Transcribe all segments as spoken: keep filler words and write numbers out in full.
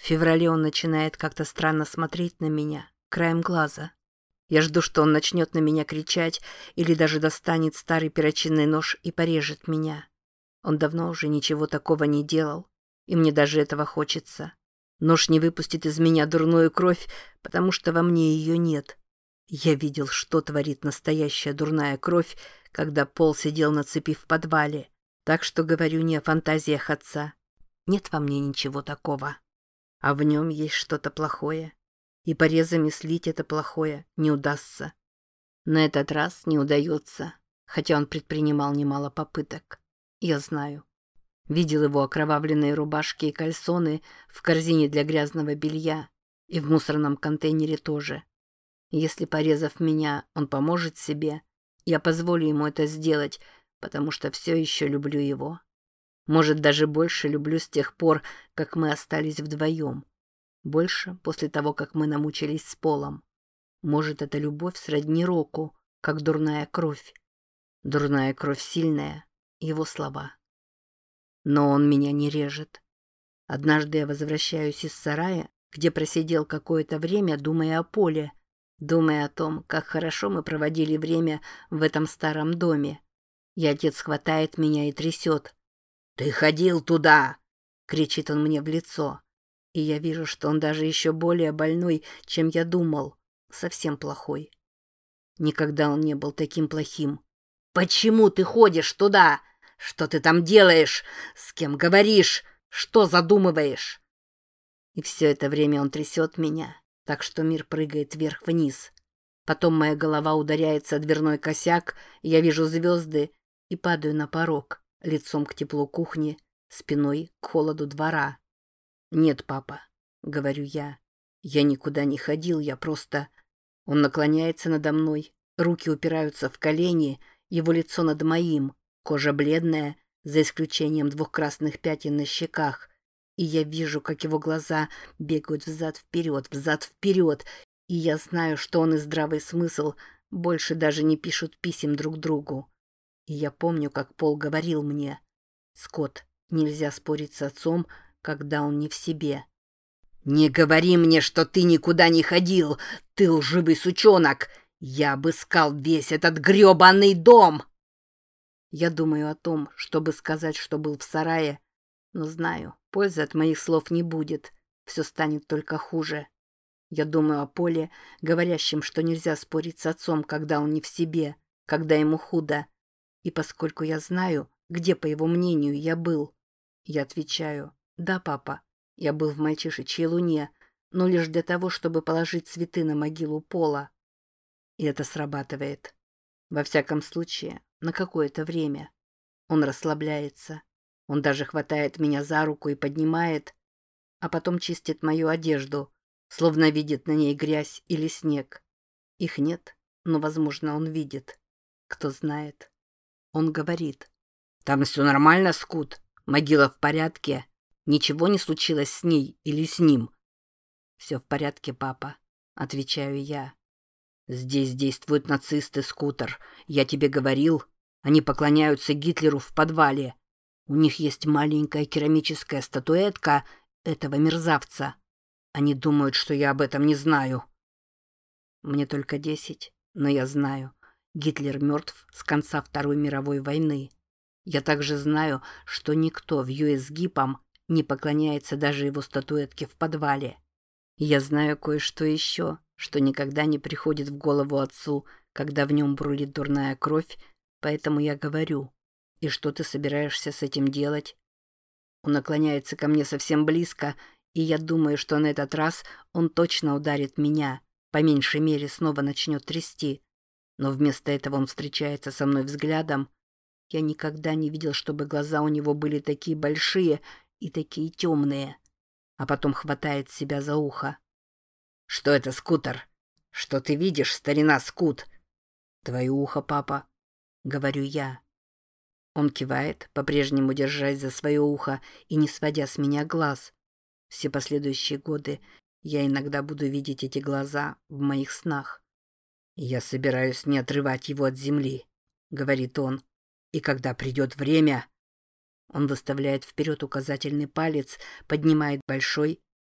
феврале он начинает как-то странно смотреть на меня, краем глаза. Я жду, что он начнет на меня кричать или даже достанет старый перочинный нож и порежет меня. Он давно уже ничего такого не делал, и мне даже этого хочется. Нож не выпустит из меня дурную кровь, потому что во мне ее нет. Я видел, что творит настоящая дурная кровь, когда Пол сидел на цепи в подвале. Так что говорю не о фантазиях отца. Нет во мне ничего такого. А в нем есть что-то плохое. И порезами слить это плохое не удастся. На этот раз не удается, хотя он предпринимал немало попыток. Я знаю. Видел его окровавленные рубашки и кальсоны в корзине для грязного белья и в мусорном контейнере тоже. Если, порезав меня, он поможет себе, я позволю ему это сделать, потому что все еще люблю его. Может, даже больше люблю с тех пор, как мы остались вдвоем. Больше после того, как мы намучились с Полом. Может, эта любовь сродни року, как дурная кровь. Дурная кровь сильная, его слова. Но он меня не режет. Однажды я возвращаюсь из сарая, где просидел какое-то время, думая о Поле, думая о том, как хорошо мы проводили время в этом старом доме. И отец хватает меня и трясет. «Ты ходил туда!» — кричит он мне в лицо. И я вижу, что он даже еще более больной, чем я думал. Совсем плохой. Никогда он не был таким плохим. «Почему ты ходишь туда? Что ты там делаешь? С кем говоришь? Что задумываешь?» И все это время он трясет меня, так что мир прыгает вверх-вниз. Потом моя голова ударяется о дверной косяк, я вижу звезды и падаю на порог, лицом к теплу кухни, спиной к холоду двора. «Нет, папа», — говорю я, — «я никуда не ходил, я просто...» Он наклоняется надо мной, руки упираются в колени, его лицо над моим, кожа бледная, за исключением двух красных пятен на щеках, и я вижу, как его глаза бегают взад-вперед, взад-вперед, и я знаю, что он и здравый смысл больше даже не пишут писем друг другу. И я помню, как Пол говорил мне: «Скотт, нельзя спорить с отцом, когда он не в себе». «Не говори мне, что ты никуда не ходил, ты лживый сучонок! Я обыскал весь этот грёбаный дом!» Я думаю о том, чтобы сказать, что был в сарае, но знаю, пользы от моих слов не будет, все станет только хуже. Я думаю о Поле, говорящем, что нельзя спорить с отцом, когда он не в себе, когда ему худо. И поскольку я знаю, где, по его мнению, я был, я отвечаю: «Да, папа, я был в мальчишечьей луне, но лишь для того, чтобы положить цветы на могилу Пола». И это срабатывает. Во всяком случае, на какое-то время. Он расслабляется. Он даже хватает меня за руку и поднимает, а потом чистит мою одежду, словно видит на ней грязь или снег. Их нет, но, возможно, он видит. Кто знает. Он говорит: «Там все нормально, Скут? Могила в порядке? Ничего не случилось с ней или с ним?» «Все в порядке, папа», — отвечаю я. «Здесь действуют нацисты, Скутер. Я тебе говорил. Они поклоняются Гитлеру в подвале. У них есть маленькая керамическая статуэтка этого мерзавца. Они думают, что я об этом не знаю». Мне только десять, но я знаю. Гитлер мертв с конца Второй мировой войны. Я также знаю, что никто в ю эс гипом не поклоняется даже его статуэтке в подвале. И я знаю кое-что еще, что никогда не приходит в голову отцу, когда в нем бурлит дурная кровь, поэтому я говорю: «И что ты собираешься с этим делать?» Он наклоняется ко мне совсем близко, и я думаю, что на этот раз он точно ударит меня, по меньшей мере снова начнет трясти. Но вместо этого он встречается со мной взглядом. Я никогда не видел, чтобы глаза у него были такие большие и такие темные. А потом хватает себя за ухо. «Что это, Скутер? Что ты видишь, старина Скут?» «Твое ухо, папа», — говорю я. Он кивает, по-прежнему держась за свое ухо и не сводя с меня глаз. Все последующие годы я иногда буду видеть эти глаза в моих снах. «Я собираюсь не отрывать его от земли», — говорит он. «И когда придет время...» Он выставляет вперед указательный палец, поднимает большой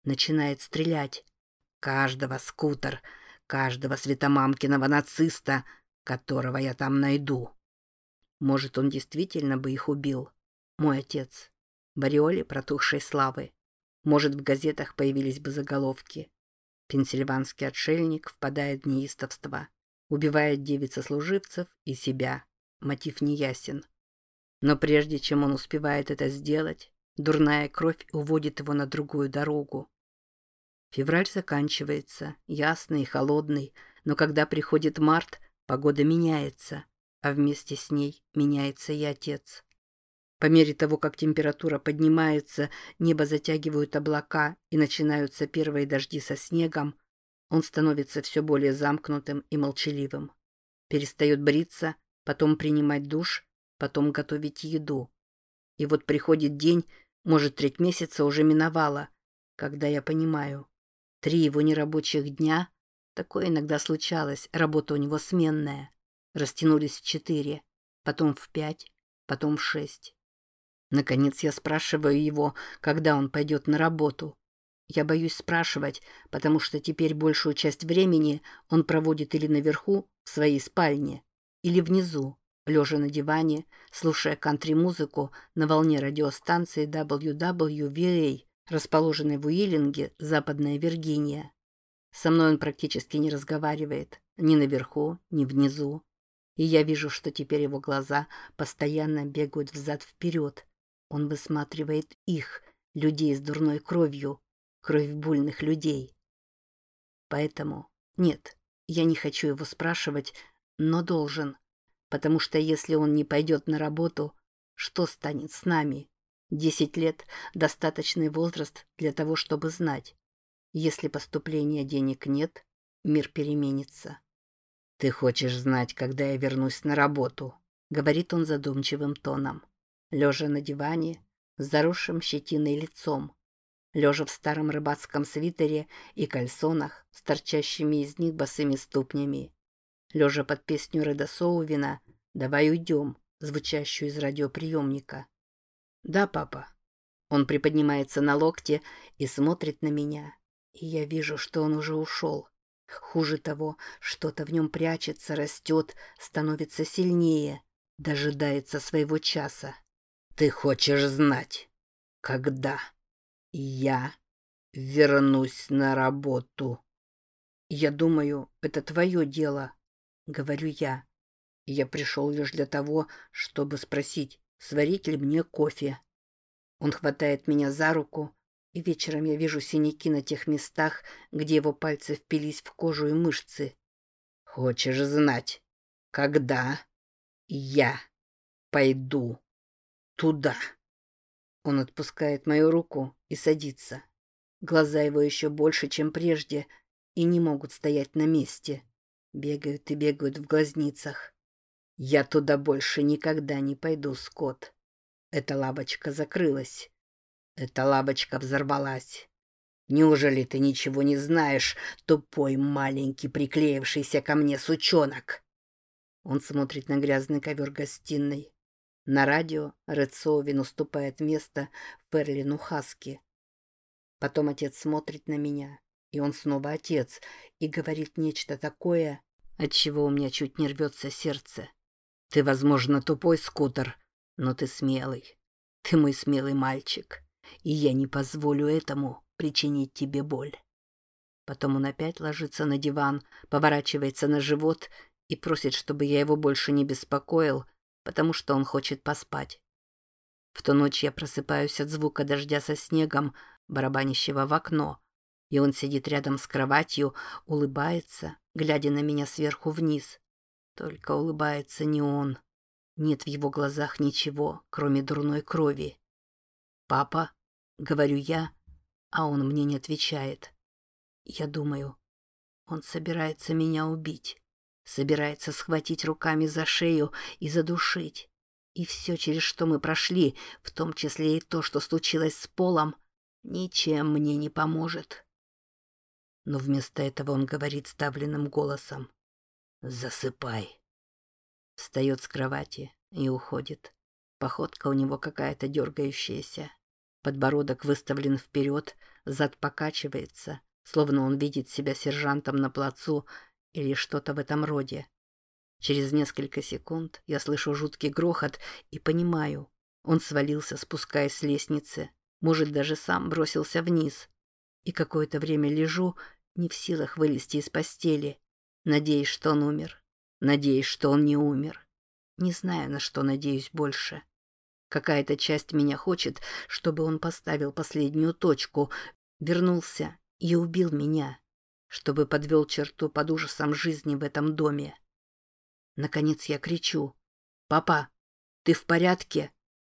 Начинает стрелять. Каждого, скутер, каждого светомамкиного нациста, которого я там найду. Может, он действительно бы их убил. Мой отец. В ореоле протухшей славы. Может, в газетах появились бы заголовки. Пенсильванский отшельник впадает в неистовство. Убивает девиц сослуживцев и себя. Мотив неясен. Но прежде чем он успевает это сделать, дурная кровь уводит его на другую дорогу. Февраль заканчивается, ясный и холодный, но когда приходит март, погода меняется, а вместе с ней меняется и отец. По мере того, как температура поднимается, небо затягивают облака и начинаются первые дожди со снегом, он становится все более замкнутым и молчаливым. Перестает бриться, потом принимать душ, потом готовить еду. И вот приходит день, может, треть месяца уже миновала, когда я понимаю, три его нерабочих дня, такое иногда случалось, работа у него сменная, растянулись в четыре, потом в пять, потом в шесть. Наконец я спрашиваю его, когда он пойдет на работу. Я боюсь спрашивать, потому что теперь большую часть времени он проводит или наверху, в своей спальне, или внизу, лежа на диване, слушая кантри-музыку на волне радиостанции дабл ю дабл ю ви эй, расположенной в Уиллинге, Западная Виргиния. Со мной он практически не разговаривает, ни наверху, ни внизу. И я вижу, что теперь его глаза постоянно бегают взад-вперед. Он высматривает их, людей с дурной кровью, кровь буйных людей. Поэтому, нет, я не хочу его спрашивать, но должен. Потому что если он не пойдет на работу, что станет с нами? Десять лет – достаточный возраст для того, чтобы знать. Если поступления денег нет, мир переменится. «Ты хочешь знать, когда я вернусь на работу?» – говорит он задумчивым тоном. Лежа на диване, с заросшим щетиной лицом. Лежа в старом рыбацком свитере и кальсонах с торчащими из них босыми ступнями. Лежа под песню Реда Соувина «Давай уйдем», звучащую из радиоприемника. «Да, папа». Он приподнимается на локте и смотрит на меня. И я вижу, что он уже ушел. Хуже того, что-то в нем прячется, растет, становится сильнее, дожидается своего часа. «Ты хочешь знать, когда я вернусь на работу?» «Я думаю, это твое дело», — говорю я. Я пришел лишь для того, чтобы спросить, сварить ли мне кофе. Он хватает меня за руку, и вечером я вижу синяки на тех местах, где его пальцы впились в кожу и мышцы. «Хочешь знать, когда я пойду туда?» Он отпускает мою руку и садится. Глаза его еще больше, чем прежде, и не могут стоять на месте. Бегают и бегают в глазницах. «Я туда больше никогда не пойду, Скотт. Эта лавочка закрылась. Эта лавочка взорвалась. Неужели ты ничего не знаешь, тупой маленький приклеившийся ко мне сучонок?» Он смотрит на грязный ковер гостиной. На радио Ред Соувин уступает место Ферлину Хаски. Потом отец смотрит на меня, и он снова отец, и говорит нечто такое, от чего у меня чуть не рвется сердце. «Ты, возможно, тупой, Скутер, но ты смелый. Ты мой смелый мальчик, и я не позволю этому причинить тебе боль». Потом он опять ложится на диван, поворачивается на живот и просит, чтобы я его больше не беспокоил, потому что он хочет поспать. В ту ночь я просыпаюсь от звука дождя со снегом, барабанящего в окно, и он сидит рядом с кроватью, улыбается, глядя на меня сверху вниз. Только улыбается не он. Нет в его глазах ничего, кроме дурной крови. «Папа», — говорю я, а он мне не отвечает. Я думаю, он собирается меня убить. Собирается схватить руками за шею и задушить. И все, через что мы прошли, в том числе и то, что случилось с Полом, ничем мне не поможет. Но вместо этого он говорит сдавленным голосом: «Засыпай». Встает с кровати и уходит. Походка у него какая-то дергающаяся. Подбородок выставлен вперед, зад покачивается, словно он видит себя сержантом на плацу или что-то в этом роде. Через несколько секунд я слышу жуткий грохот и понимаю, он свалился, спускаясь с лестницы, может, даже сам бросился вниз. И какое-то время лежу, не в силах вылезти из постели, надеясь, что он умер, надеясь, что он не умер. Не знаю, на что надеюсь больше. Какая-то часть меня хочет, чтобы он поставил последнюю точку, вернулся и убил меня, чтобы подвел черту под ужасом жизни в этом доме. Наконец я кричу: «Папа, ты в порядке?»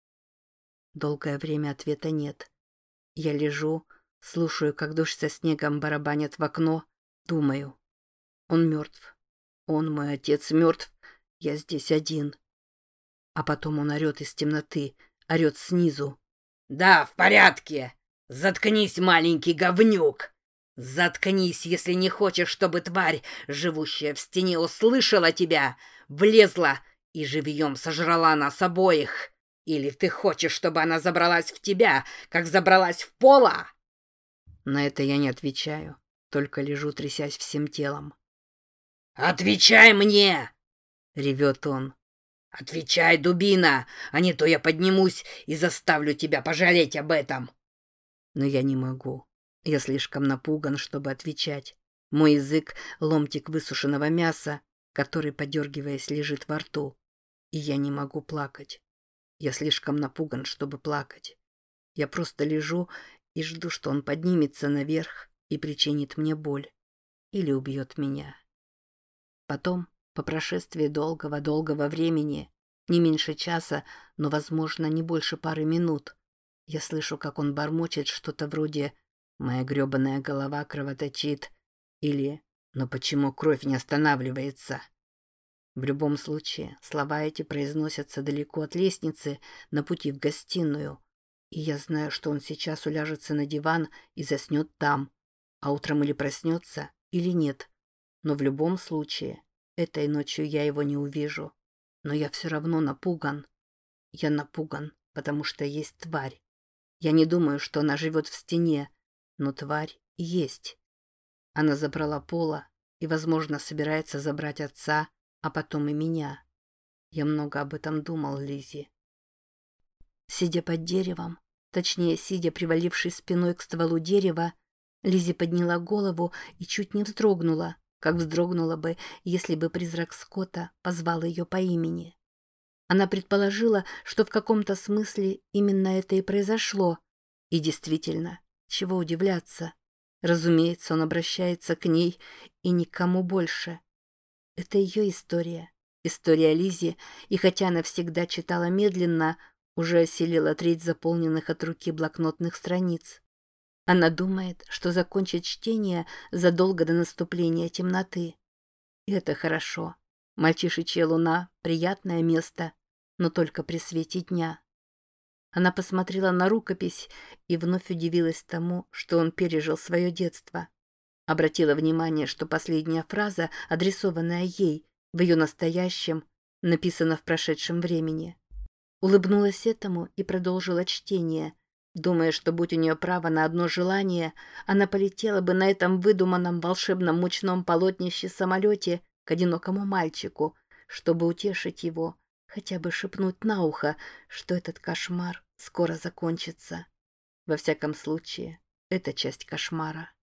Долгое время ответа нет. Я лежу, слушаю, как дождь со снегом барабанит в окно, думаю: он мертв. Он, мой отец, мертв. Я здесь один. А потом он орет из темноты, орет снизу: «Да, в порядке! Заткнись, маленький говнюк! Заткнись, если не хочешь, чтобы тварь, живущая в стене, услышала тебя, влезла и живьем сожрала нас обоих! Или ты хочешь, чтобы она забралась в тебя, как забралась в Пола?» На это я не отвечаю, только лежу, трясясь всем телом. «Отвечай мне!» — ревет он. «Отвечай, дубина, а не то я поднимусь и заставлю тебя пожалеть об этом!» Но я не могу. Я слишком напуган, чтобы отвечать. Мой язык — ломтик высушенного мяса, который, подергиваясь, лежит во рту. И я не могу плакать. Я слишком напуган, чтобы плакать. Я просто лежу и жду, что он поднимется наверх и причинит мне боль. Или убьет меня. Потом, по прошествии долгого-долгого времени, не меньше часа, но, возможно, не больше пары минут, я слышу, как он бормочет что-то вроде «Моя грёбаная голова кровоточит» или «Но почему кровь не останавливается?» В любом случае, слова эти произносятся далеко от лестницы, на пути в гостиную, и я знаю, что он сейчас уляжется на диван и заснет там, а утром или проснется, или нет. Но в любом случае, этой ночью я его не увижу. Но я все равно напуган. Я напуган, потому что есть тварь. Я не думаю, что она живет в стене, но тварь есть. Она забрала Пола и, возможно, собирается забрать отца, а потом и меня. Я много об этом думал, Лиззи. Сидя под деревом, точнее, сидя, привалившись спиной к стволу дерева, Лиззи подняла голову и чуть не вздрогнула, как вздрогнула бы, если бы призрак Скотта позвал ее по имени. Она предположила, что в каком-то смысле именно это и произошло. И действительно, чего удивляться. Разумеется, он обращается к ней и никому больше. Это ее история, история Лиззи, и хотя она всегда читала медленно, уже осилила треть заполненных от руки блокнотных страниц. Она думает, что закончит чтение задолго до наступления темноты. И это хорошо. Мальчишечья луна — приятное место, но только при свете дня. Она посмотрела на рукопись и вновь удивилась тому, что он пережил свое детство. Обратила внимание, что последняя фраза, адресованная ей, в ее настоящем, написана в прошедшем времени. Улыбнулась этому и продолжила чтение, думая, что будь у нее право на одно желание, она полетела бы на этом выдуманном волшебном мучном полотнище самолете к одинокому мальчику, чтобы утешить его, хотя бы шепнуть на ухо, что этот кошмар скоро закончится. Во всяком случае, это часть кошмара.